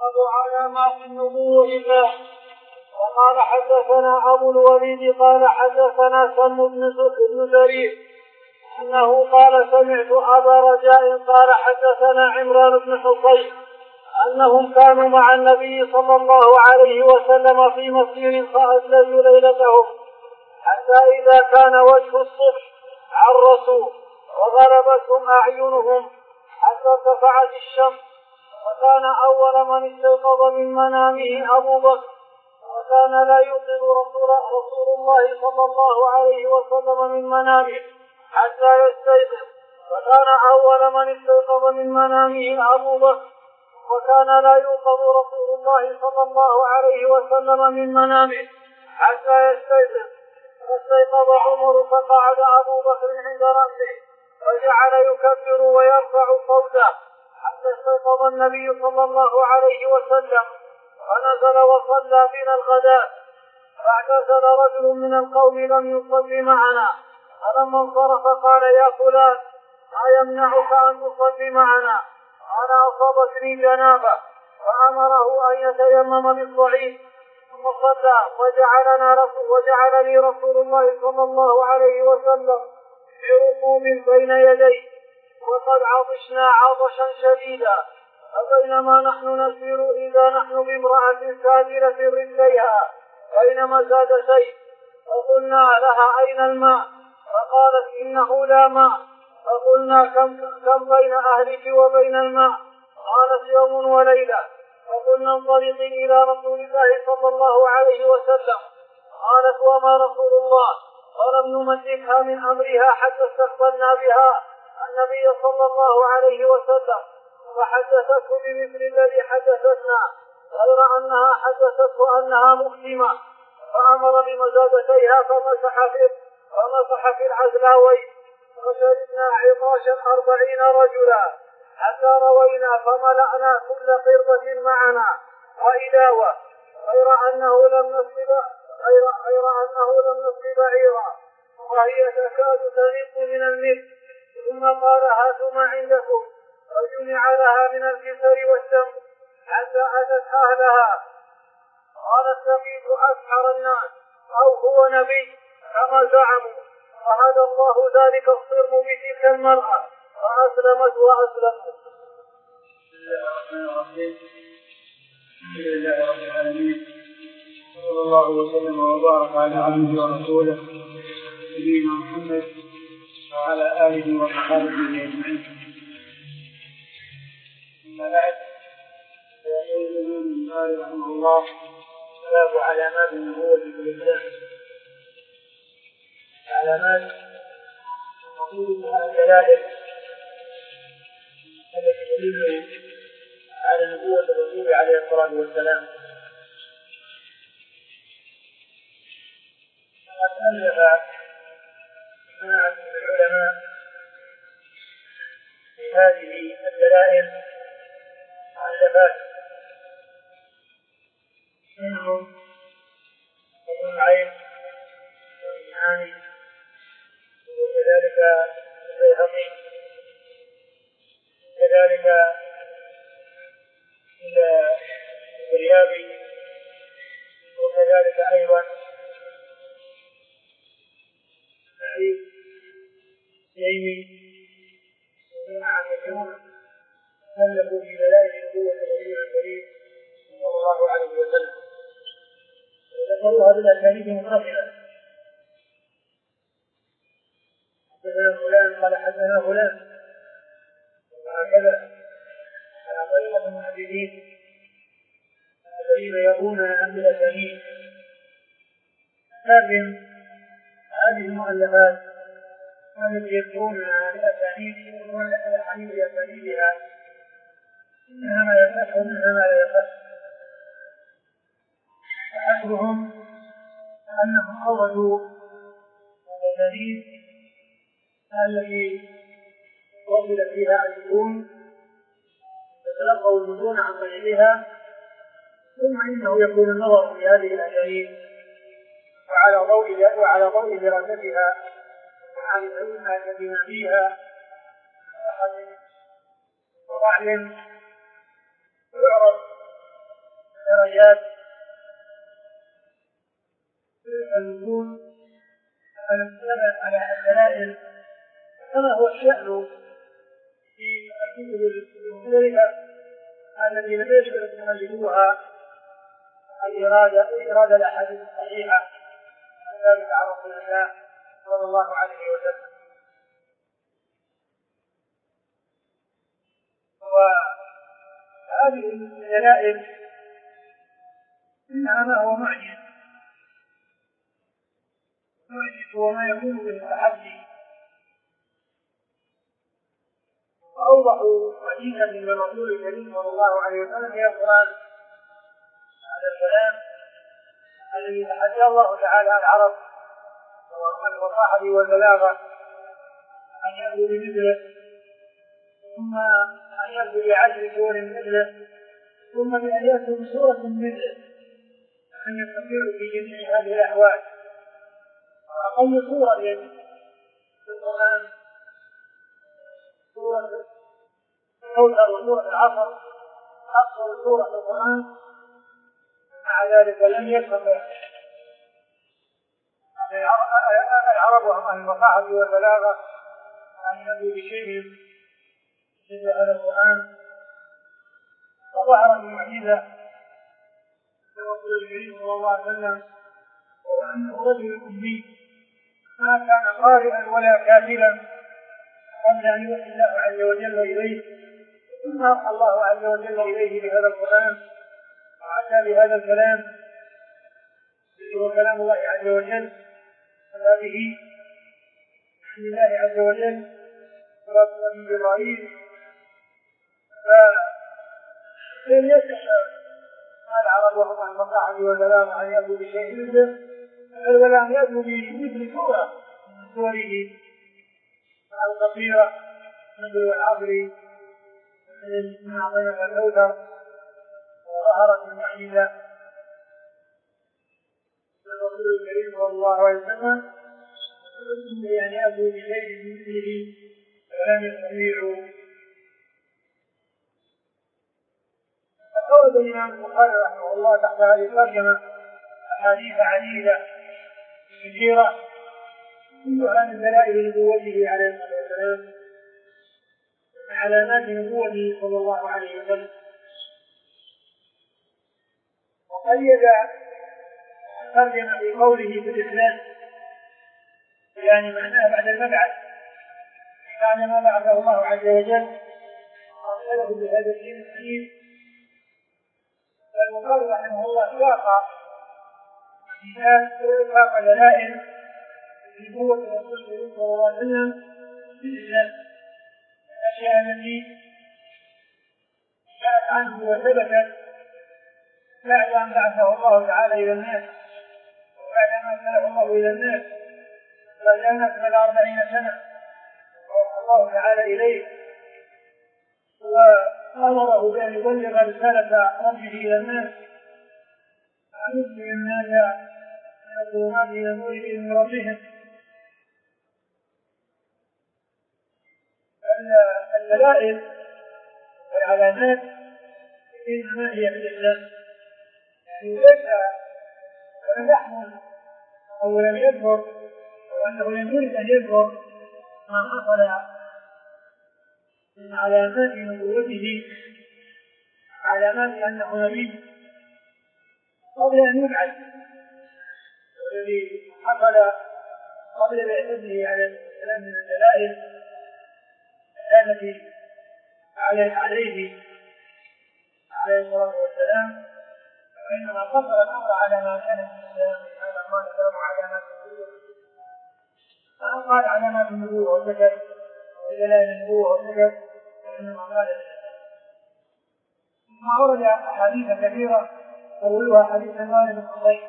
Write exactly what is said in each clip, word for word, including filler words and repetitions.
على ما في النبوة الله. وقال حدثنا أبو الوليد قال حدثنا سم بن زرير أنه قال سمعت أبا رجاء قال حدثنا عمران بن حصين أنهم كانوا مع النبي صلى الله عليه وسلم في مسير فأجلسوا ليلتهم حتى إذا كان وجه الصبح عرسوا وغلبتهم أعينهم حتى ارتفعت الشمس. وكان أول من استيقظ من منامه أبو بكر وكان لا يوقظ رسول, رسول الله صلى الله عليه وسلم من منامه حتى يستيقظ. وكان أول من استيقظ من منامه أبو بكر وكان لا يوقظ رسول الله صلى الله عليه وسلم من منامه حتى يستيقظ. فاستيقظ عمر فقعد أبو بكر عند رأسه وجعل يكبر ويرفع صوته حتى استيقظ النبي صلى الله عليه وسلم ونزل وصلى بنا الغداء. فاعتزل رجل من القوم لم يصلي معنا فلما انصرف قال يا فلان ما يمنعك أن تصلي معنا؟ قال أصابتني جنابة. فأمره أن يتيمم بالصعيد ثم صلى وجعلنا رسول وجعلني رسول الله صلى الله عليه وسلم في ركوب بين يديه وقد عطشنا عطشا شديدا. فبينما نحن نسير إذا نحن بامرأة سادلة رجليها بينما زاد شيء فقلنا لها أين الماء؟ فقالت إنه لا ماء. فقلنا كم, كم بين أهلك وبين الماء؟ قالت يوم وليلة. فقلنا انطلقي إلى رسول الله صلى الله عليه وسلم. قالت وما رسول الله؟ ولم نمسكها من أمرها حتى استقبلنا بها النبي صلى الله عليه وسلم فحدثته بمثل الذي حدثتنا غير أنها حدثته أنها مسلمة. فأمر بمزادتيها فمسح في, فمسح في العزلاوين وشربنا عطاشا أربعين رجلا حتى روينا فملأنا كل قربة معنا وإداوة غير أنه لم نصب غير, غير أنه لم نصب بعيرا وهي تكاد تغيب من الملك. ثم قال هاتوا ما عندكم فجمع لها من الكسر والشمس حتى أتت أهلها. قالت لقيت أسحر الناس أو هو نبي كما زعموا فهدى الله ذلك الصرم بتلك المرأة فأسلمت وأسلمت. الحمد لله رب العالمين صلى الله وسلم وبارك على عبده ورسوله نبينا محمد وعلى آله وصحبه أجمعين. أما بعد فيقول الإمام البخاري رحمه الله باب علامات النبوة في الإسلام. علامات مقصودها الدلائل التي تدل على نبوة الرسول عليه الصلاة والسلام. وقد ألف جماعة من العلماء في هذه الدلائل مؤلفات منهم ابن نعيم والإمامي وكذلك البيهقي كذلك الريابي وكذلك أيضا سعيد التيمي وجماعة كثيرون ألفوا في دلائل نبوة الرسول الكريم صلى الله عليه وسلم وذكروها بالأسانيد منقطعة. حدثنا فلان قال حدثنا فلان وهكذا على طريقة المحدثين الذين يرون عن الأسانيد. لكن هذه المؤلفات التي يذكرون عن الأسانيد يذكرون عن أسانيدها منها ما يصح ومنها ما لا يصح. فأحدهم أنهم أوردوا الأسانيد التي وصل فيها المتون فتلقوا المتون عن طريقها ثم إنه يكون النظر في هذه الأسانيد وعلى ضوء وعلى ضوء دراستها وعن علمها بما فيها وضعف يعرف الآيات النزول المستند على الدلائل كما هو الشأن في الكتب المختلفة التي لم يشمل تخرجوها الإرادة إرادة الأحاديث الصحيحة الثابتة عن رسول الله صلى الله عليه وسلم. وهذه الدلائل إنما ما هو معجز معجز هو ما يكون بالتحدي، وأوضح حديثا من الرسول الكريم صلى الله عليه وسلم في القرآن هذا الكلام الذي تحدى الله تعالى العرب والفصاحة والبلاغة أن يأتوا بمثله، ثم أن يأتوا بعشر سور مثله، ثم بأن يأتوا بسورة مثله، أن يستطيعوا في جميع هذه الأحوال. أقل سورة في القرآن سورة الكوثر وسورة العصر، أقصر سورة في القرآن، مع ذلك لم يستطع العرب وهم أهل الفصاحة والبلاغة أن يأتوا بشيء مثل هذا القرآن. فظهر المعجزة لرسول الكريم صلى الله عليه وسلم وأنه رجل أمي ما كان قارئا ولا كاتبا قبل أن يوحي الله عز وجل إليه، ثم أوحى الله عز وجل إليه بهذا القرآن وأتى بهذا الكلام الذي هو كلام الله عز وجل هذه بسم الله عز وجل ورسول من جبرائيل. فلم يستطع العرب وهم عن الفصاحة والبلاغة أن يأتوا بشيء مثله، بل ولا أن يأتوا بمثل سورة من سوره القصيرة مثل العصر من أعطيناك الكوثر. وظهرت المعجزة للرسول الكريم صلى الله عليه وسلم أن يأتوا بشيء من مثله فلم يستطيعوا. فقول الإمام البخاري رحمه الله تحت هذه الترجمة أحاديث عديدة كثيرة كلها من دلائل نبوته عليه الصلاة والسلام، علامات نبوته صلى الله عليه وسلم. وقيد الترجمة بقوله في الإسلام يعني معناه بعد المبعث، بعد ما بعثه الله عز وجل أرسله بهذا الدين الحنيف. فالبخاري رحمه الله ساق ساق دلائل نبوة الرسول صلى الله عليه وسلم بالإسلام، الأشياء التي جاءت عنه وثبتت بعد أن بعثه الله تعالى إلى الناس، وبعد ما أرسله الله إلى الناس بعد أن أكمل أربعين سنة ووحى الله تعالى إليه وأمره بأن يبلغ رسالة ربه إلى الناس وأن يسلم الناس من الظلمات إلى النور بإذن ربهم. الدلائل والعلامات إنما هي في الإسلام، يعني ليس ولم يحمل أو لم يذكر وأنه لم يريد أن يذكر ما حصل من علامات نبوته، علامات أنه نبي قبل أن يبعث، والذي حصل قبل بعثته عليه السلام من الدلائل التي عليه عليه الصلاة والسلام، وإنما قصر الأمر على ما كان في الإسلام. هذا قال له علامات النبوة، فقال علامات النبوة وذكر دلائل النبوة وذكر وإنما قال الإسلام. ثم ورد أحاديث كثيرة أولها حديث عمران بن حصين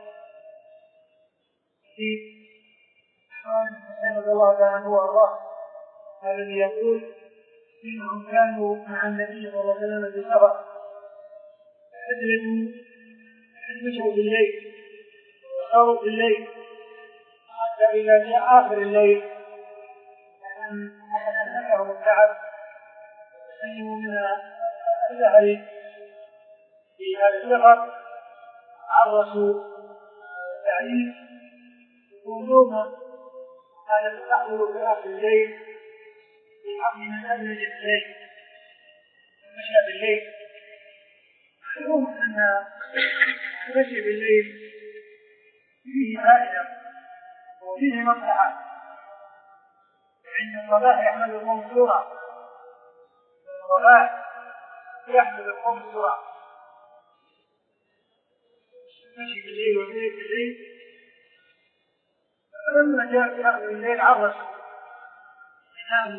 في عمران بن حصين رضي الله تعالى عنه وأرضاه الذي يقول إنهم كانوا مع النبي صلى الله عليه وسلم في سفر فأدركوا أن مشوا بالليل وصاروا بالليل حتى إذا جاء آخر الليل أن أنهم التعب سلموا من السهر في هذا السفر عرفوا التعليم يقولون هذا تحصل في آخر الليل في حق من أبلج الليل مشى بالليل. يقولون أن المشي بالليل فيه فائدة وفيه مصلحة، عند الصباح يحمل القوم سرعة، الصباح يحمل القوم سرعة، مشي بالليل وفيه بالليل. فلما جاء في آخر الليل عرس نام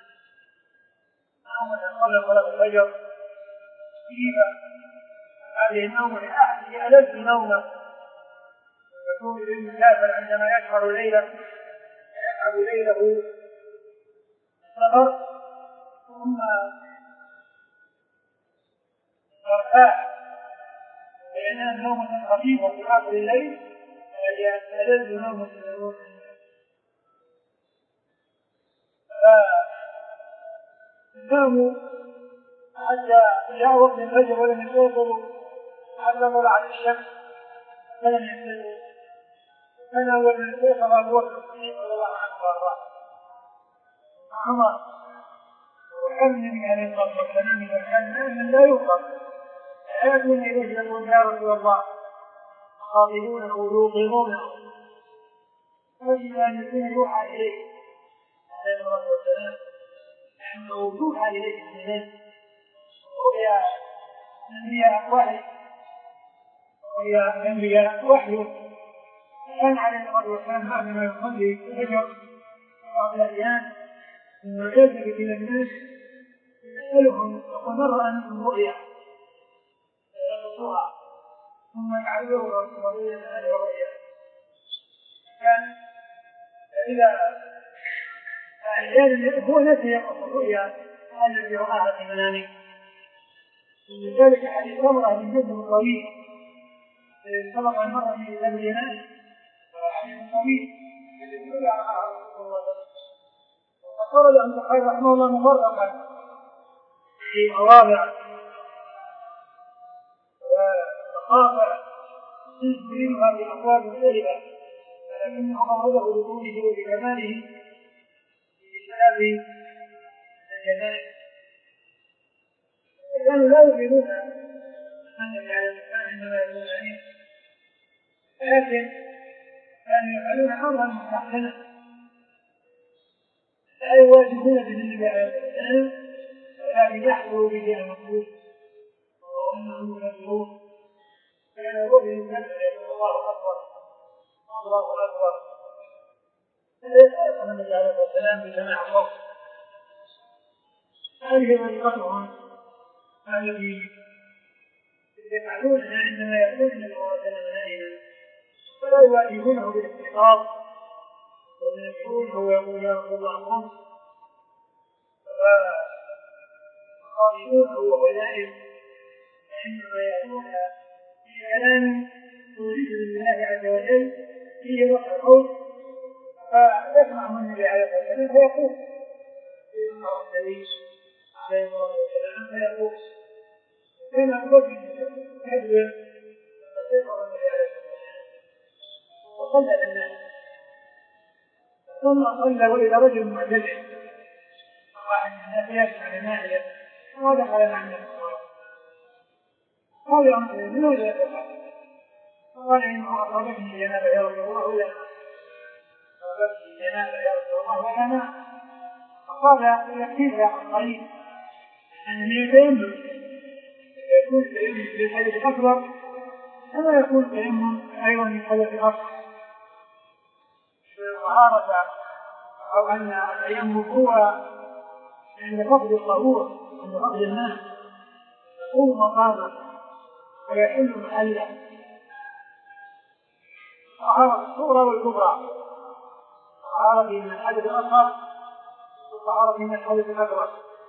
نومة قبل صلاة الفجر خفيفة، هذه النومة هي ألذ نومة يكون للمسافر عندما يشعر ليلا يشعر ليله سفر ثم يرتاح وينام نومة خفيفة في آخر الليل، هي ألذ نومة النوم. فناموا حتى جاء وقت الفجر ولم يستيقظوا حتى طلعت الشمس فلم يستيقظوا. فناموا من استيقظ أبو بكر الصديق رضي الله عنه وأرضاه عمر وحمل عليه الصلاة والسلام إذا كان نائما لا يوقظ يأتون إليه يقول يا رسول الله خاطبونه يوقظونه، فإذا يكون يوحى إليه عليه الصلاة والسلام أنه يوحى إليه الإيمان ويا أنبياء وحي ويا أنبياء وحي. كان عليه الصلاة والسلام بعد ما يصلي الفجر بعض الأحيان ثم يلتفت إلى الناس يسألهم يقول من رأى منكم رؤيا يقصوها ثم يعلموا رسول هذه الرؤيا. كان إذا أحيانا هو نفسه يقص الرؤيا التي رآها في منامه. لذلك حديث امرأة من جد طويل سبق المرة في كتاب الإيمان حديث طويل يدل على رسول الله فقال له أن خير رحمه الله مفرقا في مواضع ومقاطع تنزلها بأبواب مختلفة، لكنه أورده بطوله وبكماله في كتاب الجنائز. كانوا لا يؤمنون أن على الإنسان إنما يكون عليم، لكن كانوا يفعلون أمرا مستحسنا لا يواجهون بالنبي عليه الصلاة والسلام ولكن يحضروا به المطلوب وأنهم يكذبون. كان يقول للنبي الله أكبر الله أكبر فيتأثر النبي عليه الصلاة والسلام بجماعة الصوت. هذه طريقتهم الذي يفعلونها عندما يأتون النبي صلى الله عليه وسلم نائما فلا يواجهونه بالاستيقاظ ويقول هو يقول يا رسول الله قم، فيخاطبونه وهو نائم عندما يأتون في كلام يريد لله عز وجل فيه وقع الخوف فيسمعه النبي عليه الصلاة والسلام فيقول يسمع النبي عليه الصلاة والسلام فيقول كما قلت كذب فسيقظ النبي عليه الصلاة والسلام وصلى بالناس ثم صلى وإلى رجل معتدل واحد من الناس يسمع لناحية ودخل مع الناس قال لماذا يتفعل؟ قال إنه أصابتني جنابة يا رسول الله ولا أصابتني جنابة يا رسول الله ولا ما فقال يكفيك قليل أن يتيمم يكون تيمم في الحدث الأكبر كما يكون تيمم أيضا في الحدث الأصغر. الطهارة أو أن التيمم هو عند فقد الطهور عند فقد الماء يقوم مقامه ويحل محله. الطهارة الصغرى والكبرى، الطهارة من الحدث الأصغر والطهارة من الحدث الأكبر.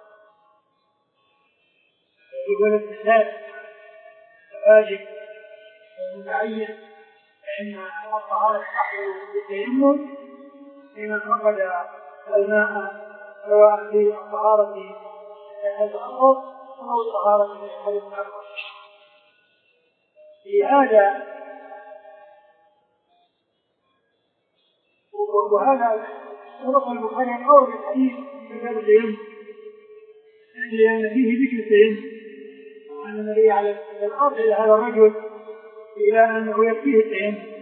يقول الاستحلال واجب ومتعين فإن الطهارة تحصل بالتيمم لمن فقد الماء سواء في الطهارة من الحدث الأصغر أو الطهارة من الحدث الأكبر. في هذا وهذا سبق البخاري أول الحديث في كتاب التيمم لأن فيه ذكر التيمم أن النبي على الأرض إلى هذا الرجل إلى أنه يكفيه التيمم.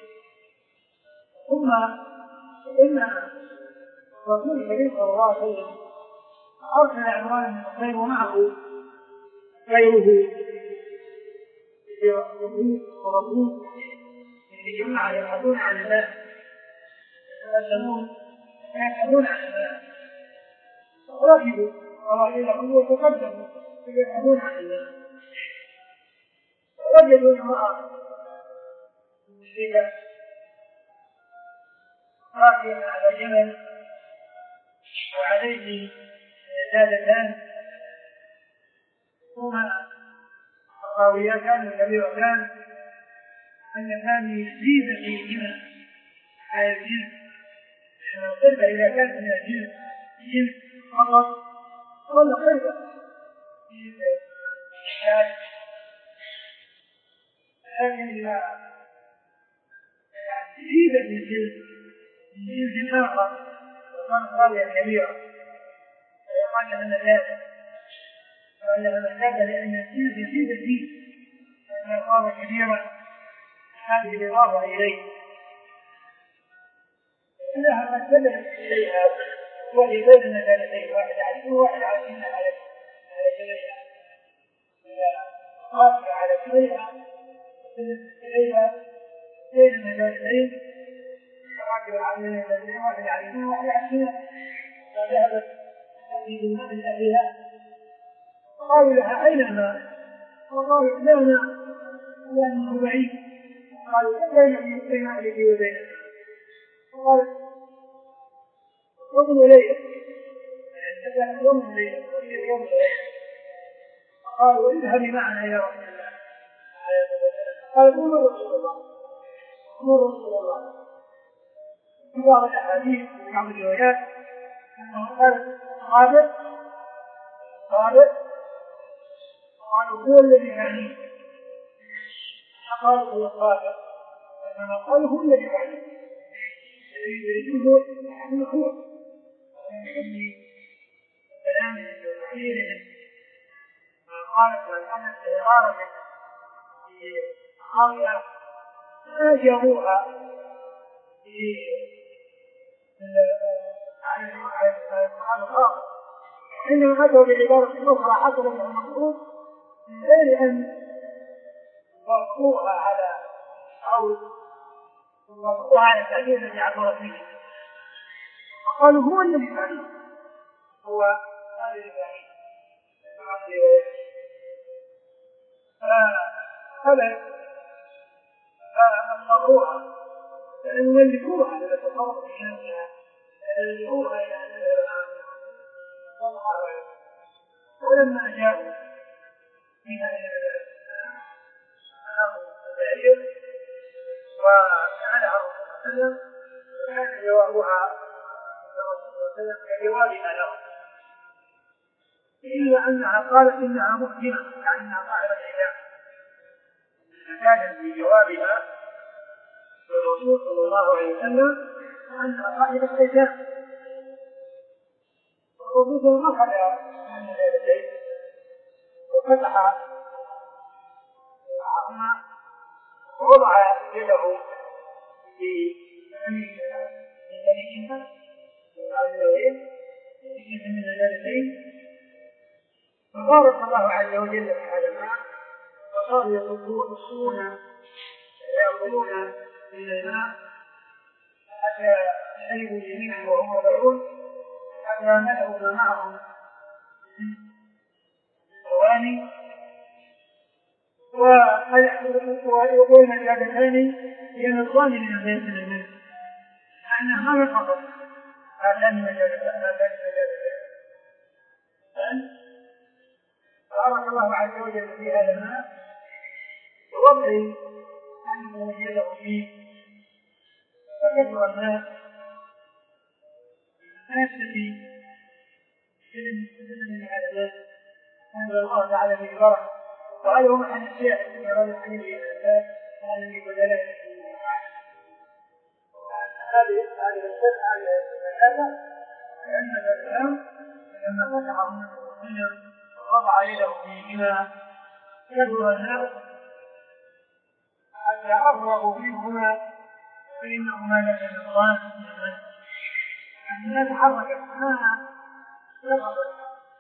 ثم إن رسول الكريم صلى الله عليه وسلم أرسل عمران بن حصين ومعه غيره يقول ورسول جماعة يبحثون عن الماء يتكلمون يبحثون عن الماء ركبوا قرائلهم وتقدموا يبحثون عن الماء وجدوا امرأة مشركة راكبة على جمل وعليه زادتان هما الراويتان الكبيرتان اللتان يزيد فيهما على الجنس لأن القربة إذا كانت من الجنس جنس فقط ولا قربة في الشارع لكن إذا يزيد من الجنس من جنس آخر وكانت راوية كبيرة فيقال أن ذلك وأنها محتاجة لأن الجنس يزيد فيه لأنها صارت كبيرة هذه الإضافة إليه إنها مرتبة إليها وهي بين المجالتين واحد عشرين وواحد عشرين على جميعها قاطع على جميعها إليها بين المجالتين راكب على المجالتين واحد عشرين وواحد عشرين فذهبت هذه الماء من أهلها قالوا لها أين الماء؟ وقالوا لا ماء لأنه بعيد. قالوا بين بين أهلك وبينك. قالت يوم وليلة يعني يوم وليلة وفي يوم وليلة. قالوا اذهبي معنا يا رسول الله. قال قولوا رسول الله قولوا رسول الله. في بعض الأحاديث في بعض الروايات أنه قال قابل قابل قالوا هو الذي يعنيه. قالوا هو قابل إنما قالوا هو الذي يعنيه. يريده المخوف ويعني كلام كثير ما قالت والأمة إرارة في قرية هاجروها في على الخاطر حينما أتوا بعبارة أخرى حصل من المخوف من غير أن وقفوها على أو وقفوها على التأثير الذي عبرت به وقالوا هو الذي فعله هو هذا الذي فهذا فأمروها فأنولفوها لتصرف في نفسها فأنولفوها إلى أنها الآن ولما جاءوا من أنه البعير وسألها الرسول صلى الله عليه وسلم وكان جوابها كجوابنا له إلا أنها قالت إنها محكمة يعني أنها صاحبة الحجاب فكان في جوابها للرسول صلى الله عليه وسلم أنها صاحبة الحجاب والرسول نفذ من ذلك وفتح معهما ووضع يده في يمينها وعلى اليدين في من الجالسين فبارك الله عز وجل في هذا الماء وصاروا يصبون يأكلون من الماء حتى شربوا جميعا وهم يدعون حتى ملأوا ما معهم ثواني ويقول الجادتان ينقضان من البيت من الماء لأن هذا فقط هاتان المجالتان بارك الله عز وجل في هذا الماء بوضع أنه يده فيه فكثر الماء الناس التي من هذا الماء أنزل الله تعالى به بركة وهذا هو محل الشاهد في هذا الحديث الذي بدله هذه هذه الشرع هذه الآية لأن الإسلام لما فتح من المسلمين وضع يده فيهما كبر الناس حتى أفرغوا فيهما فإنهما لكبيران الناس حركت ما سبقت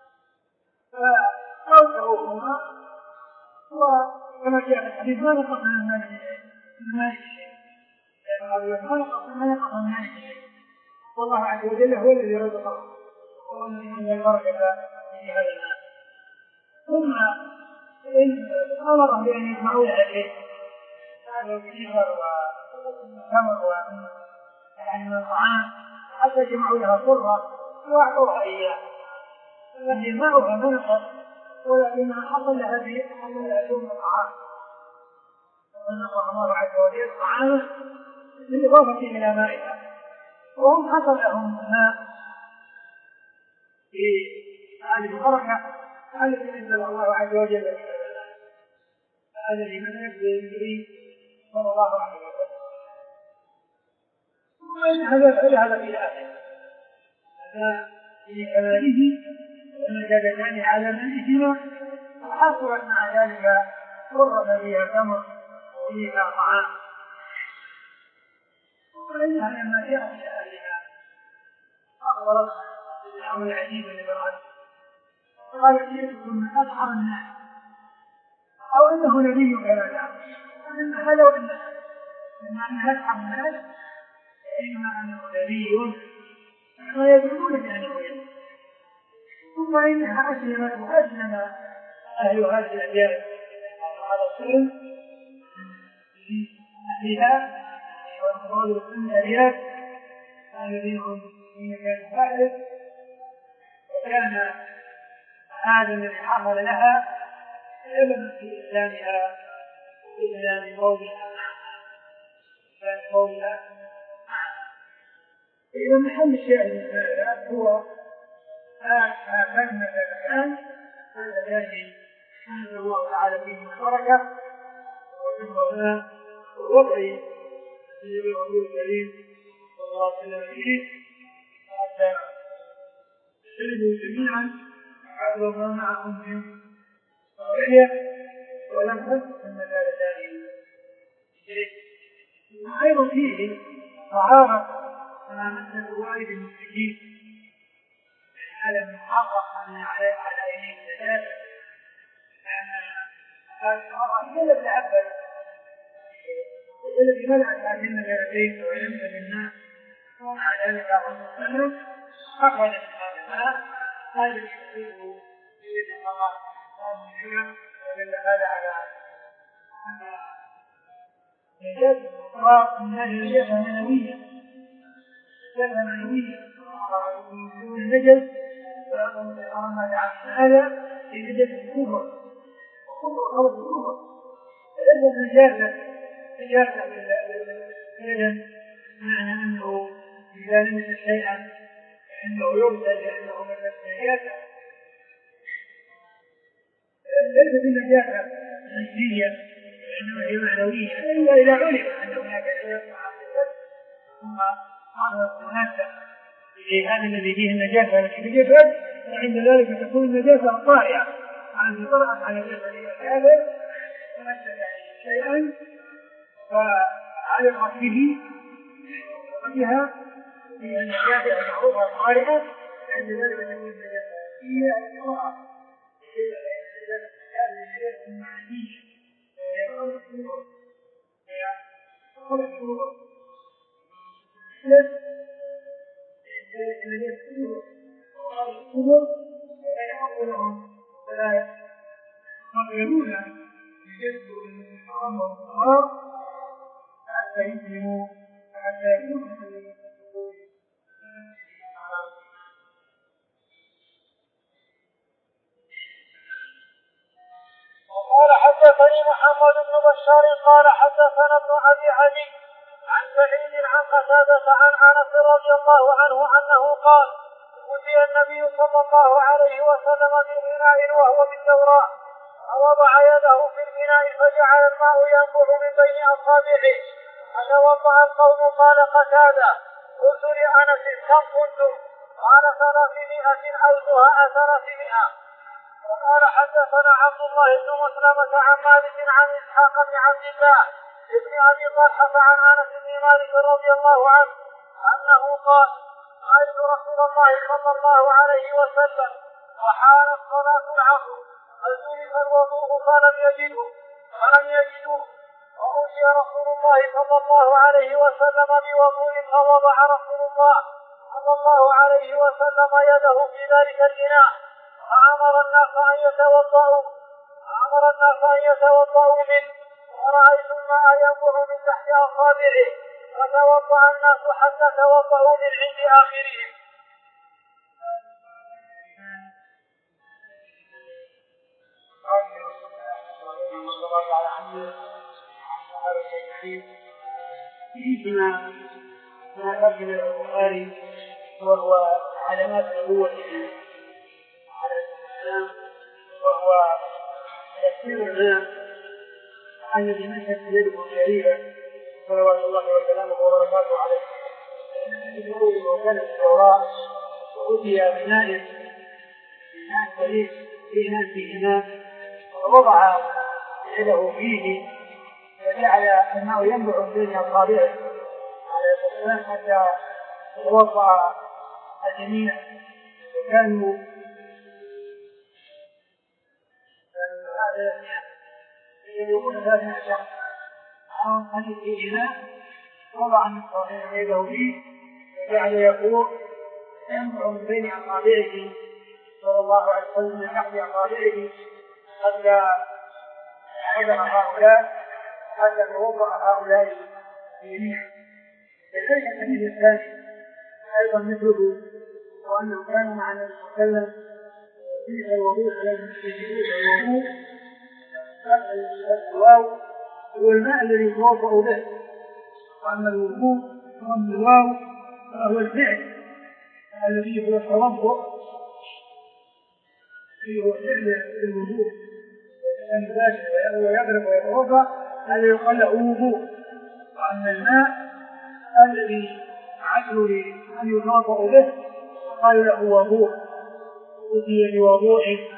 فأوسعوهما وكما جاء في الحديث ما نقص من المال شيء لأن ما نقص ما نقص من المال شيء والله عز وجل هو الذي رزقه وهو الذي أنزل البركة في هذا المال ثم إن أمر بأن يجمعوا الأكل هذا الكبر والتمر ومن يعني من الطعام حتى يجمعوا لها صرة وأعطوها إياه التي ماؤها ما نقص ولكنها حصل لها به حصل لها ثم الطعام ونقص الله عز وجل طعامه بالإضافة إلى مائها وهم حصل لهم ماء في هذه البركة التي أنزل الله عز وجل هذا الذي يبدو به صلى الله عليه وسلم وإن هذا هذا في آخر هذا في كماله المجالتان على ملئهما وحصلت مع ذلك قرة فيها تمر وفيها طعام وإنها لما جاءت إلى أهلها أخبرت بالأمر العجيب لبرد قالت جئتكم من أسحر الناس أو أنه نبي كذا أن هذا وإن أن أسحر الناس إما أنه نبي ويدعون بأنه نبي ثم إنها أسلمت وأسلم أهل هذه الأديان على السلم أهلها والمراد والسنة الأديان الذين هم في مكان واحد وكان هذا الذي حصل لها سببا في إسلامها إسلام قومها إسلام قومها إذا محل الشاهد هو كلمة الآن الذي أنزل الله تعالى فيه البركة وجمعنا ووضع في الرسول الكريم صلى الله عليه وسلم فيه حتى شربوا جميعا وعلوا ما معهم من صالحية ولم تكن المكان ثاني أيضا فيه طهارة مع مسألة الوالد المشركين هذا المحقق على على أيدي النجاسة لأن هذا هي الذي عبر الذي منعت هذه النجاستين وعلمت بالناس ومع ذلك الرسول صلى الله عليه وسلم أخرج من هذا الماء هذا يصيبه بيد المرأة ودل هذا على أن نجاسة الأخرى من هذه النجاسة معنوية نجاسة معنوية النجس هذا في نجاسة الكفر الكفر أو الكفر لأن النجاسة نجاسة بالبدن معنى أنه إذا لمس شيئا فإنه يرسل لأنه مثل نجاسة ليس بالنجاسة نجسية لأنه هي معنوية إلا إذا علم أن هناك نجاسة ثم هذا المناسب لهذا الذي فيه النجاسة التي في الجسد وعند ذلك تكون النجاسة طائعة عن طرأت على الجسد الكافر فمسك شيئا فعلقت به وبها في النجاسة المعروفة الطائعة عند ذلك تكون النجاسة هي الطائعة هي النجاسة النجاسة المعنية هي خمس شهور هي خمس شهور الذي يكون وقال الكبر لا يحق لهم ولا يقبلون يجدوا الحرام والحرام حتى يسلموا حتى يكونوا وقال حدثني محمد بن بشار قال حدثنا ابن ابي عدي عن سعيد عن قتادة عن انس رضي الله عنه انه قال أتي النبي صلى الله عليه وسلم بإناء وهو بالدوراء فوضع يده في الإناء فجعل الماء ينبع من بين أصابعه. فتوضأ القوم. قال قتادة: قلت لأنس: كم كنتم؟ قال: ثلاثمائة أو زهاء ثلاثمائة. وقال: حدثنا عبد الله بن مسلمة عن مالك عن إسحاق بن عبد الله ابن أبي طلحة عن أنس بن مالك رضي الله عنه أنه قال: رأيت رسول الله صلى الله عليه وسلم وحانت صلاة العصر فجلس الوضوء فلم يجده فلم يجدوه وأتي رسول الله صلى الله عليه وسلم بوضوء فوضع رسول الله صلى الله عليه وسلم يده في ذلك الإناء فأمر الناس أن يتوضأوا فأمر الناس أن يتوضأوا منه ورأيت الماء ينبع من تحت أصابعه فتوضأ الناس حتى توضأوا من عند آخرهم. فيهما ما قبل البخاري وهو علامات نبوة عليه السلام، وهو تفسير الماء الذي مشت يده الشريفة صلوات الله وسلامه وبركاته عليه يقول: وكان في التوراة وأتي بماء بماء قليل في إناء في إناء ووضع يده فيه فجعل الماء ينبع بين أصابعه عليه السلام حتى توضأ الجميع. وكانوا هذا يقول ثلاثة شخص عن قليل في إناء وضع يده فيه وجعل يقول ينبع من بين أصابعه صلى الله عليه وسلم من تحت أصابعه حتى حدث هؤلاء حتى توضأ هؤلاء جميعا. كذلك الحديث الثاني أيضا مثله، وأنه كان مع النبي صلى الله عليه وسلم في الوضوء لم يجدوه الواو هو الماء الذي يتوضأ به، وأما الوضوء وأما الواو فهو الفعل الذي هو التوضؤ هو فعل الوضوء ويضرب ويتوضأ هذا يقال له وضوء. وأما الماء الذي عدل أن يتوضأ به قال له وضوء. أتي بوضوء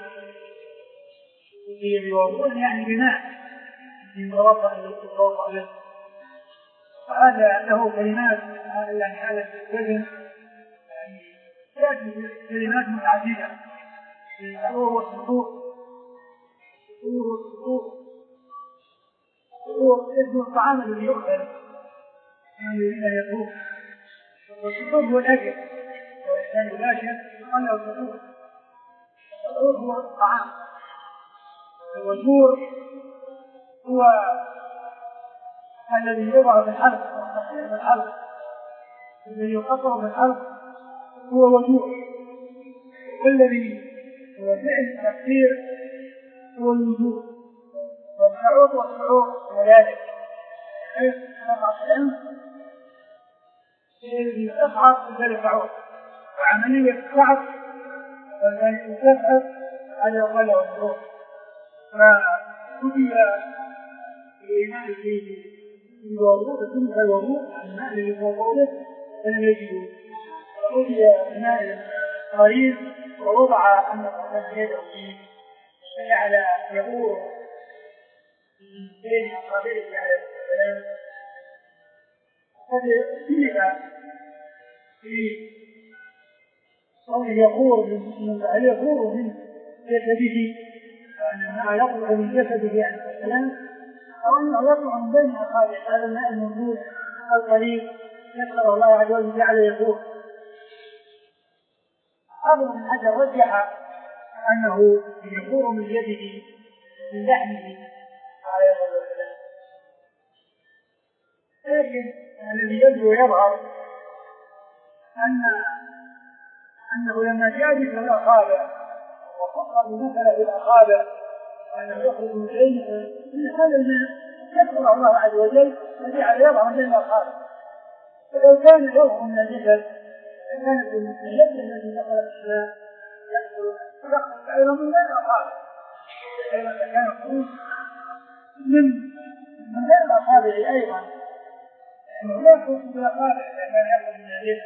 أتي بوضوء يعني بماء من توضأ يتوضأ به. وهذا له كلمات يعني هذا الكلم يعني تأتي كلمات متعددة الحضور والسطور الحضور والسطور السطور اسم الطعام الذي يؤكل يعني لا يطوف، والسطور هو الأكل والإنسان يباشر قال له السطور. السطور هو الطعام. والوزور هو الذي يوضع في الحلق والتقطيع في الحلق، الذي يقطع في الحلق هو وزور، والذي هو فعل التقطيع هو الوزور. والشعور والشعور كذلك حيث تقع الأنف الذي يصعد ذلك شعور، وعملية الصعد والذي يصعد هذا يقال له الشعور. فكتب الإيمان فيه الوضوء ثم الوضوء الماء الذي يتوضأ به فلم يجدوا، فأتي بماء قليل ووضع أن يده فيه فجعل يغور بين أصابعه عليه السلام. قد اختلف في صوت يغور من هل يغور من جسده وأن الماء يطلع من جسده عليه السلام، أو أنه يطلع من بين أصابعه. هذا الماء الموجود القليل يسأل الله عز وجل جعل يغور. أبو بن حجر رجح أنه يغور من يده من لحمه عليه الصلاة والسلام، لكن الذي يبدو ويظهر أن أنه لما جاءت الأصابع وفقر بمثل الأصابع أنه يخرج من بينه من هذا الماء يذكر الله عز وجل فجعل يضع من بين الأصابع. فلو كان يظهر من الجسد كانت اليد التي دخلت الماء يدخل أيضا من بين الأصابع، أيضا كان الخروج من من غير الأصابع أيضا، لأنه لا يخرج بالأصابع إذا كان يخرج من اليد.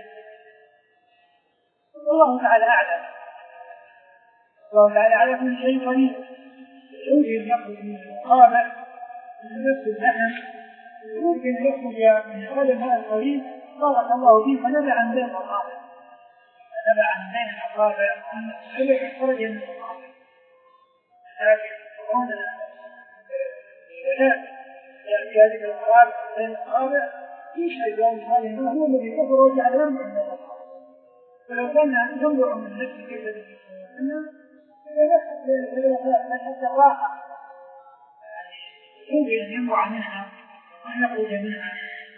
والله تعالى أعلم، الله تعالى على كل شيء قدير. يمكن يخرج من الأصابع من نفس اللحم، يمكن يخرج من قدم هذا القريب بارك الله فيه فنبع عن بين الأصابع، فنبع عن بين الأصابع أن الشبع خرج من الأصابع. لكن هنا الشباب يأتي هذه الأصابع بين الأصابع في شيء يوم هذه ما هو الذي كفر وجعل ينبع من الأصابع. فلو كان ينبع من نفسه كيف يتكلم حتى راحة يمكن أن ينبع منها وأن يخرج منها.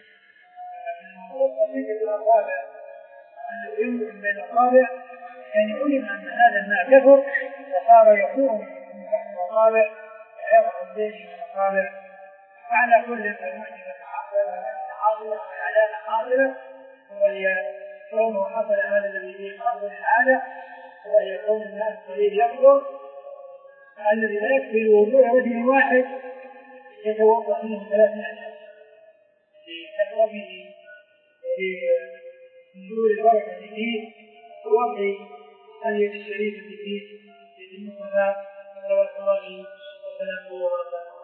نتيجة الأصابع أن ينبع بين الأصابع يعني علم أن هذا الماء كثر وصار يخور من تحت الأصابع ويضع بين الأصابع. على كل المعجزة حاصلة والعلامة حاصلة، وهي كونه حصل هذا الذي فيه حاصل العادة، وهي كون الناس الذي يكثر الذي لا يكفي وضوء رجل واحد يتوضأ منه ثلاثين أشهر لكثرته لنزول البركة فيه ووضع اليد الشريفة فيه للمصطفى صلوات الله وسلامه وبركاته.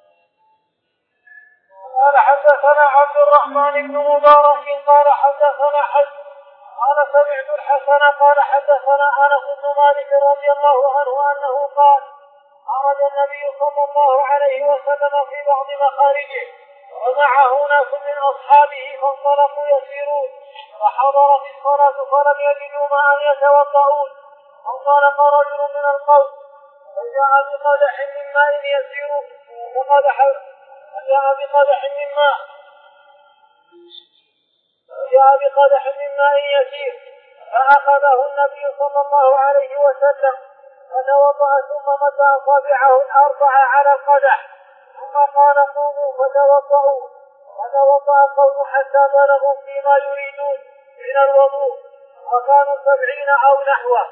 قال حدثنا عبد الرحمن بن مبارك قال حدثنا حج قال سمعت الحسن قال حدثنا انس بن مالك رضي الله عنه انه قال خرج النبي صلى الله عليه وسلم في بعض مخارجه ومعه ناس من اصحابه فانطلقوا يسيرون فحضرت الصلاه فلم يجدوا ماء يتوضؤون فانطلق رجل من القوم فجاء بقدح من ماء يسير فقدح فجاء بقدح من ماء فجاء بقدح من ماء يسير فأخذه النبي صلى الله عليه وسلم فتوضأ ثم مد أصابعه الأربع على القدح ثم قال قوموا فتوضأوا فتوضأ القوم حتى بلغوا فيما يريدون من الوضوء وكانوا سبعين أو نحوه.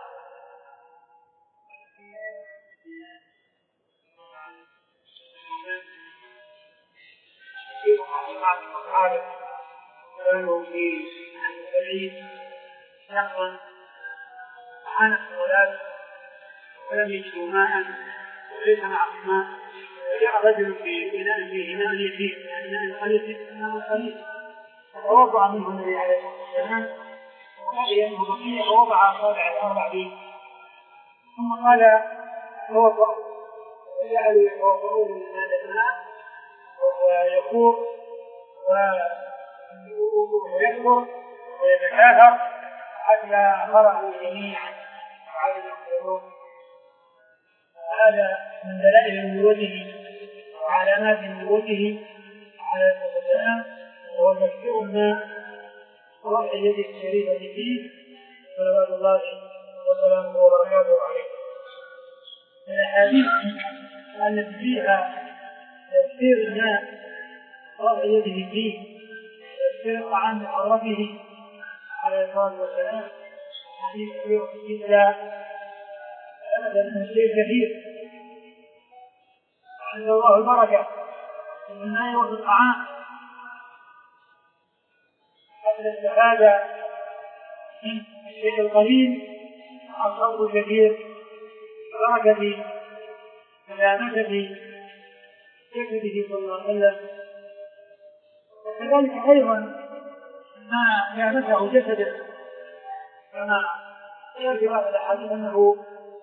كانوا في السبعين شهرا عن الصلاة ولم يجدوا ماء وليس معهم ماء، فجاء رجل في إناء فيه إناء يسير إناء قليل إناء قليل فوضع منه النبي عليه الصلاة والسلام وقال أنه بقية فوضع أصابع الأربع فيه ثم قال توضأوا وجعلوا يتوضؤون من هذا الماء ويقول ويكبر ويتكاثر حتى خرجوا جميعا وعادوا يخبرون. هذا من دلائل نبوته وعلامات نبوته عليه الصلاة والسلام هو تكثير الماء ورفع يده الشريفة فيه صلوات الله وسلامه وبركاته عليه. من الأحاديث التي فيها تكثير الماء ورفع يده فيه تكثير الطعام بحرته عليه الصلاة والسلام حديث كثير جدا أبدا من شيء كثير عند الله البركة في الماء وفي الطعام حتى الاستفادة من الشيء القليل مع الخلق الكثير بركة سلامته جسده صلى الله عليه وسلم. وكذلك أيضا ما لامسه جسده كما يأتي هذا الحديث أنه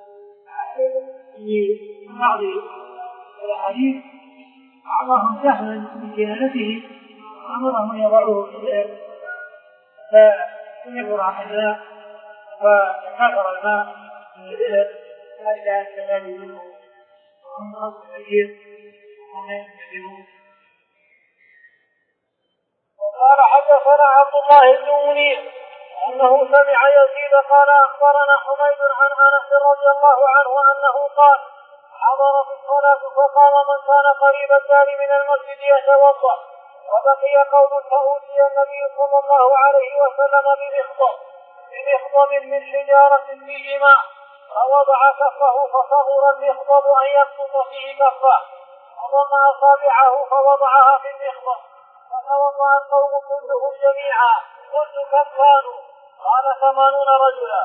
في بعض الأحاديث أعطاهم سهما من كنانته وأمرهم أن يضعوه في البئر فيبرع الماء وكثر الماء من البئر حتى استفادوا منه وهم خلق كثير وهم يستخدمون. وقال حدثنا عبد الله بن منير أنه سمع يزيد قال أخبرنا حميد عن أنس رضي الله عنه أنه قال حضرت الصلاة فقام من كان قريب الدار من المسجد يتوضأ وبقي قوم فأوتي النبي صلى الله عليه وسلم بمخضب بمخضب من حجارة فيه ماء فوضع كفه فصغر المخضب أن يبسط فيه كفه وضم أصابعه فوضعها في المخضب فتوضأ القوم كلهم جميعا. قلت كم كانوا؟ قال ثمانون رجلا.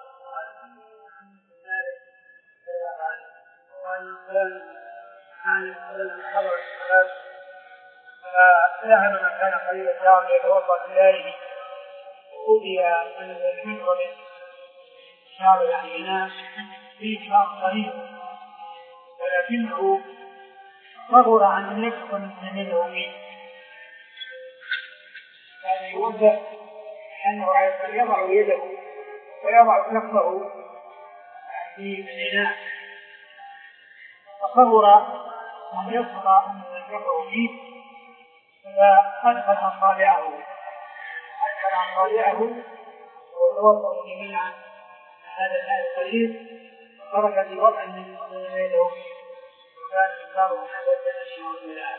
فذهب من كان قليل الدار يتوضا في داره أوتي من المنكر من شعر الأحياء فيه شعر قليل ولكنه صبر عن أن يكفر من يده فيه هذا يوضح أنه على أن يضع يده ويضع كفه في الإناء فصبر أن يصبر أن يكفر فيه فأدخل أصابعه أدخل أصابعه وتوضأ جميعا هذا الماء القليل خرج بوضع من يده وكان إنكاره من هذا التنشي والملاء.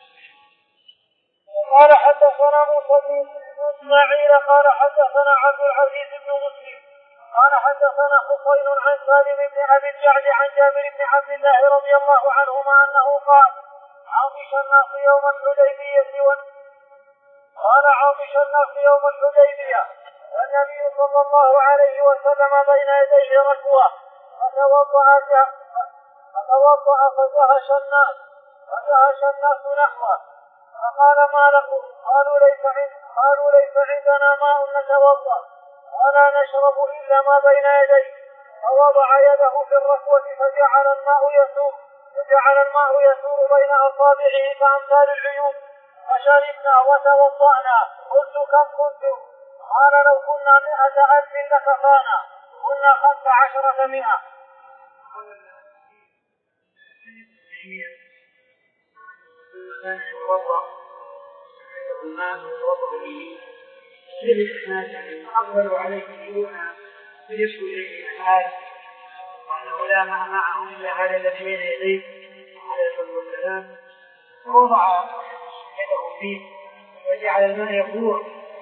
قال حدثنا موسى بن إسماعيل قال حدثنا عبد العزيز بن مسلم قال حدثنا حسين عن سالم بن أبي الجعد عن جابر بن عبد الله رضي الله عنهما أنه قال عطش الناس يوم الحديبية قال عطش الناس يوم الحديبية والنبي صلى الله عليه وسلم بين يديه ركوة فتوضأ فتوضأ فجهش الناس فجهش الناس نحوه فقال ما لكم؟ قالوا ليس عند قالوا ليس عندنا ماء نتوضأ ولا نشرب إلا ما بين يديه فوضع يده في الركوة فجعل الماء يسوق فجعل الماء يسور بين أصابعه كأمثال العيون فشربنا وتوضأنا. قلت كم كنتم؟ قال لو كنا مئة ألف لكفانا. كنا خمس عشرة مئة. أقبلوا عليه يقولون فيسكوا إليه الحال وأنه لا ماء معه إلا هذا الذي بين يديه عليه الصلاة والسلام فوضع يده فيه وجعل الماء يفور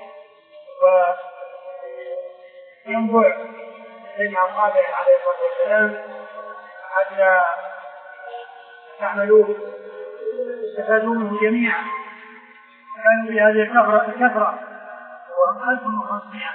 وينبع بين أصابعه عليه الصلاة والسلام حتى تعملوه استفادوا منه جميعا. كانوا في هذه الكثرة وهم ألف وخمسمائة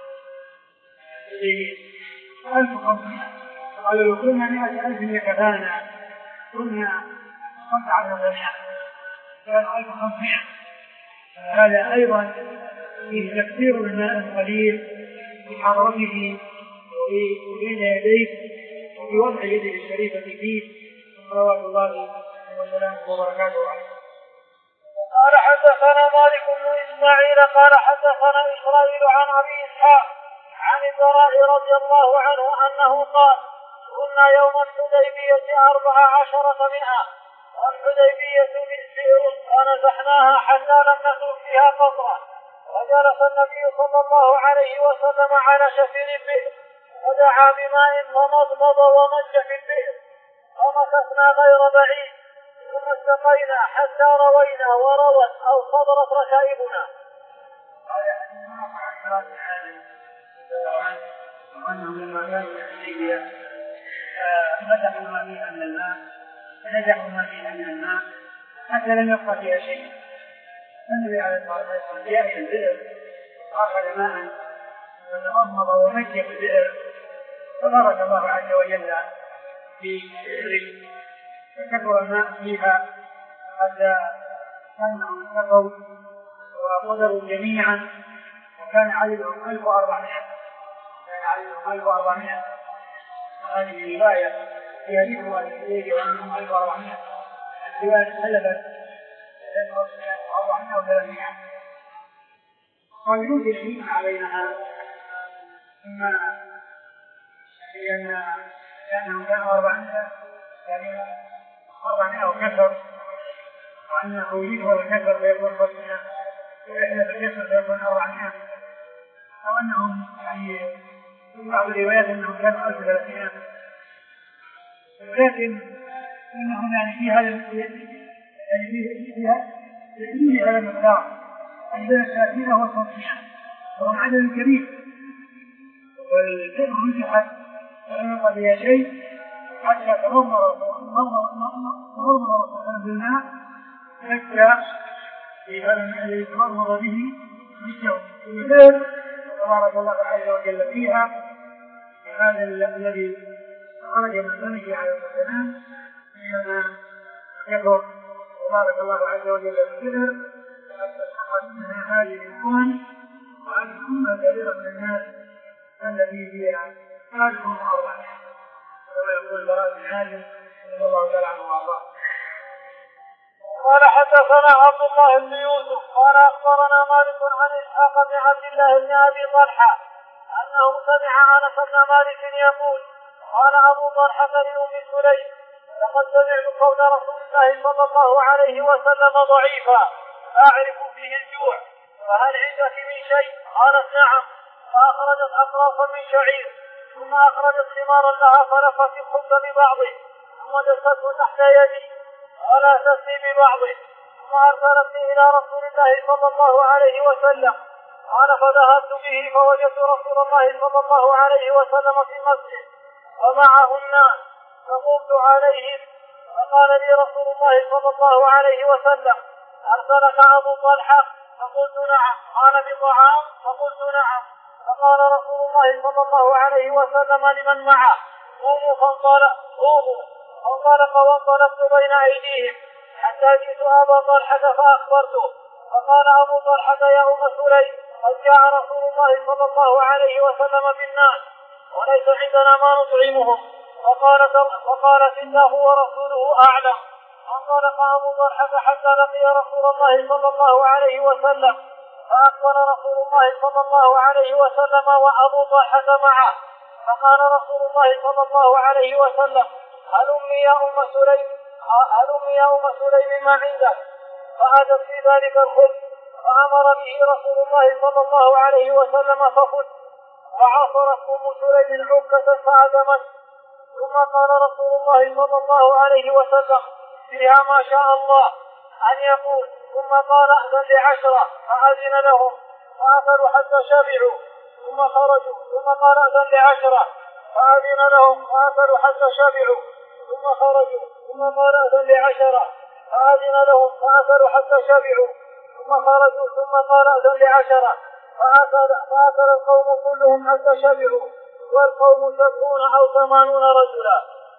ألف وخمسمائة قالوا لو كنا مئة ألف يكفانا كنا خمسة عشر مئة كان ألف وخمسمائة. هذا أيضا فيه تكثير الماء القليل في حضرته وبين يديه وفي وضع يده الشريفة فيه صلوات الله وسلامه وبركاته عليه. قال حدثنا مالك بن إسماعيل قال حدثنا إسرائيل عن أبي إسحاق عن البراء رضي الله عنه أنه قال كنا يوم الحديبية أربع عشرة مئة والحديبية بئر فنزحناها حتى لم نترك فيها قطرة وجلس النبي صلى الله عليه وسلم على شفير البئر ودعا بماء فمضمض ومج في البئر ومكثنا غير بعيد ثم استقينا حتى روينا وروت أو صدرت ركائبنا. وأنهم لما كانوا في الحديبية فتحوا ما فيها من الماء فنزحوا ما فيها من الماء حتى لم يبقى فيها شيء. النبي عليه الصلاة والسلام جاء إلى البئر أخذ ماء وتمضمض ومج في البئر فبارك الله عز وجل في بئره فكثر الماء فيها حتى كانهم اتقوا وقدروا جميعا وكان عددهم ألف وأربعمائة كان عددهم ألف وأربعمائة. هذه رواية في حديث الحديبية وأنهم ألف وأربعمائة الرواية سلبت أربعمائة وثلاثمائة قال يوجد الجميع بينها ثم لأن كانهم كانوا أربعمائة يعني أربعمائة وكثر وأنه يجب الكثر فيكون خمسمائة وإحنا بالكثر فيكون أربعمائة أو أنهم يعني في بعض الروايات أنهم كانوا ألف وثلاثمائة لكن أنهم يعني في هذا يعني فيها يحمل هذا المقدار عندنا ثلاثين وخمسمائة وهم عدد كبير والبئر مسحت ولم يقل بها شيء حتى تمرمر تمرمر بالماء يبكى في هذا الماء الذي تمرمر به بالجو المثال تبارك الله عز وجل فيها هذا الذي خرج من فمه عليه السلام حينما يكبر تبارك الله عز وجل بالكبر حتى سقط منها هذه الامم وهذه الامه كثيره من الناس الذي هي هذه الاربعه كما يقول البراء بن عازب رضي الله تعالى عنه وارضاه. قال حدثنا عبد الله بن يوسف قال اخبرنا مالك عن اسحاق بن عبد الله بن ابي طلحه انه سمع انس بن مالك يقول قال ابو طلحه لام سليم لقد سمعت قول رسول الله صلى الله عليه وسلم ضعيفا اعرف فيه الجوع فهل عندك من شيء؟ قالت نعم. فاخرجت اطرافا من شعير ثم اخرجت ثمارا لها فلفت الخبز ببعضه ثم دسته تحت يدي ولا تسقي ببعضه ثم ارسلتني الى رسول الله صلى الله عليه وسلم قال فذهبت به فوجدت رسول الله صلى الله عليه وسلم في المسجد ومعه الناس فقمت عليهم فقال لي رسول الله صلى الله عليه وسلم ارسلك ابو طلحه؟ فقلت نعم. قال بطعام؟ فقلت نعم. فقال رسول الله صلى الله عليه وسلم لمن معه قوموا فانطلق قوموا فانطلق وانطلقت بين ايديهم حتى جئت ابا طلحه فاخبرته فقال ابو طلحه يا ام سليم قد جاء رسول الله صلى الله عليه وسلم بالناس وليس عندنا ما نطعمهم فقالت فقالت الله ورسوله اعلم. فانطلق ابو طلحه حتى لقي رسول الله صلى الله عليه وسلم فأقبل رسول الله صلى الله عليه وسلم وأبو طلحة معه فقال رسول الله صلى الله عليه وسلم هلمي يا أم سليم هلمي يا أم سليم ما عندك؟ فأتت في ذلك الخبز فأمر به رسول الله صلى الله عليه وسلم ففت وعصرت أم سليم عكة فأدمت ثم قال رسول الله صلى الله عليه وسلم فيها ما شاء الله أن يقول ثم قال أذن لعشرة فأذن لهم فأكلوا حتى شبعوا ثم خرجوا ثم قال أذن لعشرة فأذن لهم فأكلوا حتى شبعوا ثم خرجوا ثم قال أذن لعشرة فأذن لهم فأكلوا حتى شبعوا ثم خرجوا ثم قال أذن لعشرة فأكل القوم كلهم حتى شبعوا والقوم سبعون أو ثمانون رجلا.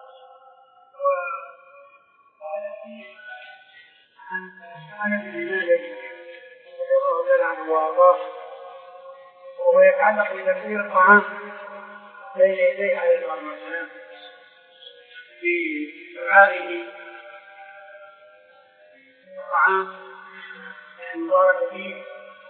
عن ابن مالك رضي الله تعالى عنه وارضاه وهو يتعلق بتكثير الطعام بين يديه عليه الصلاه والسلام في دعائه الطعام المبارك فيه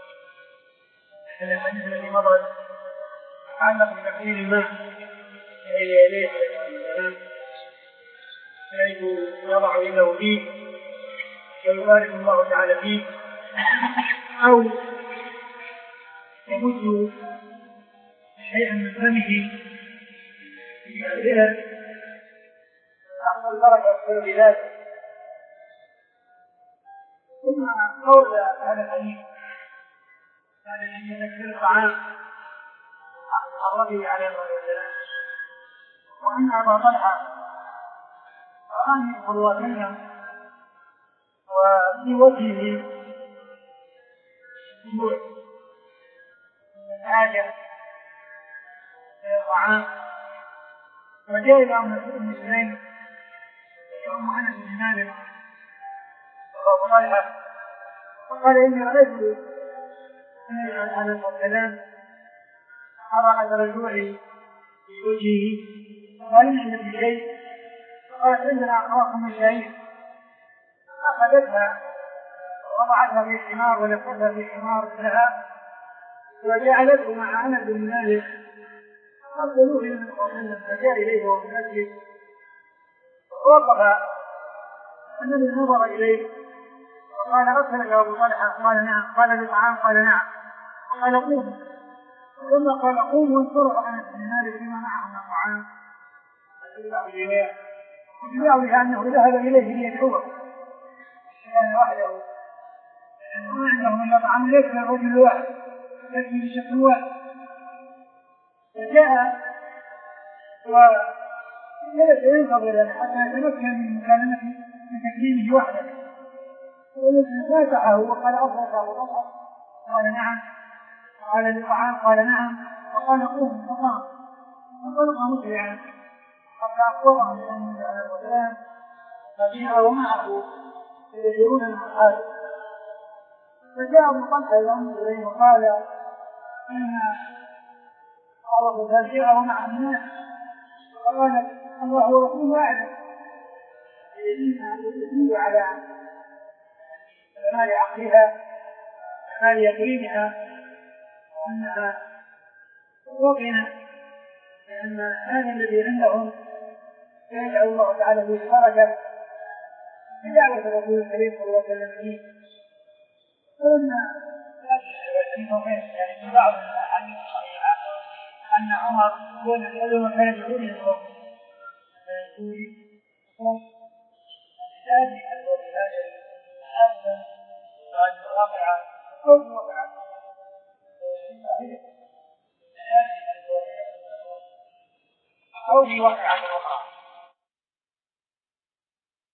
الحديث الذي مضى يتعلق بتكثير الماء بين يديه عليه الصلاه والسلام حيث يضع يده فيه ويبارك الله تعالى فيه أو يمد شيئا من فمه في البئر تحت البركة بسبب ذلك. ثم قول هذا الحديث هذا الذي يذكر الطعام الربي عليه الصلاة والسلام وأن أبا طلحة رآه صلى الله عليه وسلم وفي وجهه جوع حاجة طعام وجاء إلى أم سليم وأم أنس بن مالك وأبو طلحة فقال إني رأيت النبي عليه الصلاة والسلام أرى أثر الجوع في وجهه قال إن عندك شيء قالت عندنا أخلاق من شيء أخذتها ووضعتها في حمار ولفتها في حمار لها وجعلته مع أنس بن مالك فقالوا له فجاء إليه وهو في المسجد ووقف النبي نظر إليه وقال أرسلك أبو طلحة؟ قال نعم. قال بطعام؟ قال نعم. قال قوم ثم قال قوم وانصرف أنس بن مالك بما معه من الطعام بدعوى أنه ذهب إليه ليدعوه كان وحده ما عنده من الطعام ليس للرجل واحد لكن بشكل واحد فجاء وجلس ينتظر حتى يتمكن من مكالمته من تكليمه وحده، فاتحه وقال أفضل أبو بكر، قال نعم، قال للطعام قال نعم، وقال قوم فقام، فانطلق مسرعا حتى أخبره النبي عليه الصلاة والسلام، فجاء ومعه يسيرون مع حاله، فجاء أبو طلحة ينظر إليه وقال إن أبو جاء ومع الناس، فقال الله ورسوله أعلم، يدل على كمال عقلها كمال يقينها وأنها وقنا لأن هذا الذي عندهم يجعل الله تعالى فيه بركة بدعوة الرسول الكريم صلى الله عليه وسلم. فلما يعني في بعض الأحاديث الصحيحة أن عمر كان يسأله كان يقول له فيقول ذلك الوفاء هذا قد وقع أو وقع أو في وقع